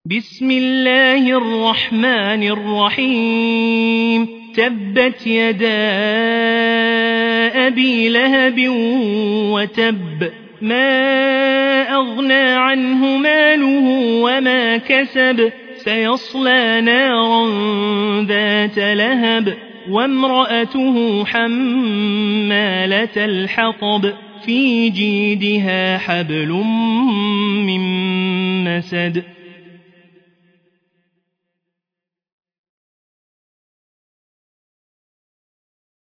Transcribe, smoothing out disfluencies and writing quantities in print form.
بسم الله الرحمن الرحيم تبت يدا أبي لهب وتب ما أغنى عنه ماله وما كسب سيصلى نارا ذات لهب وامرأته حمالة الحطب في جيدها حبل من مسد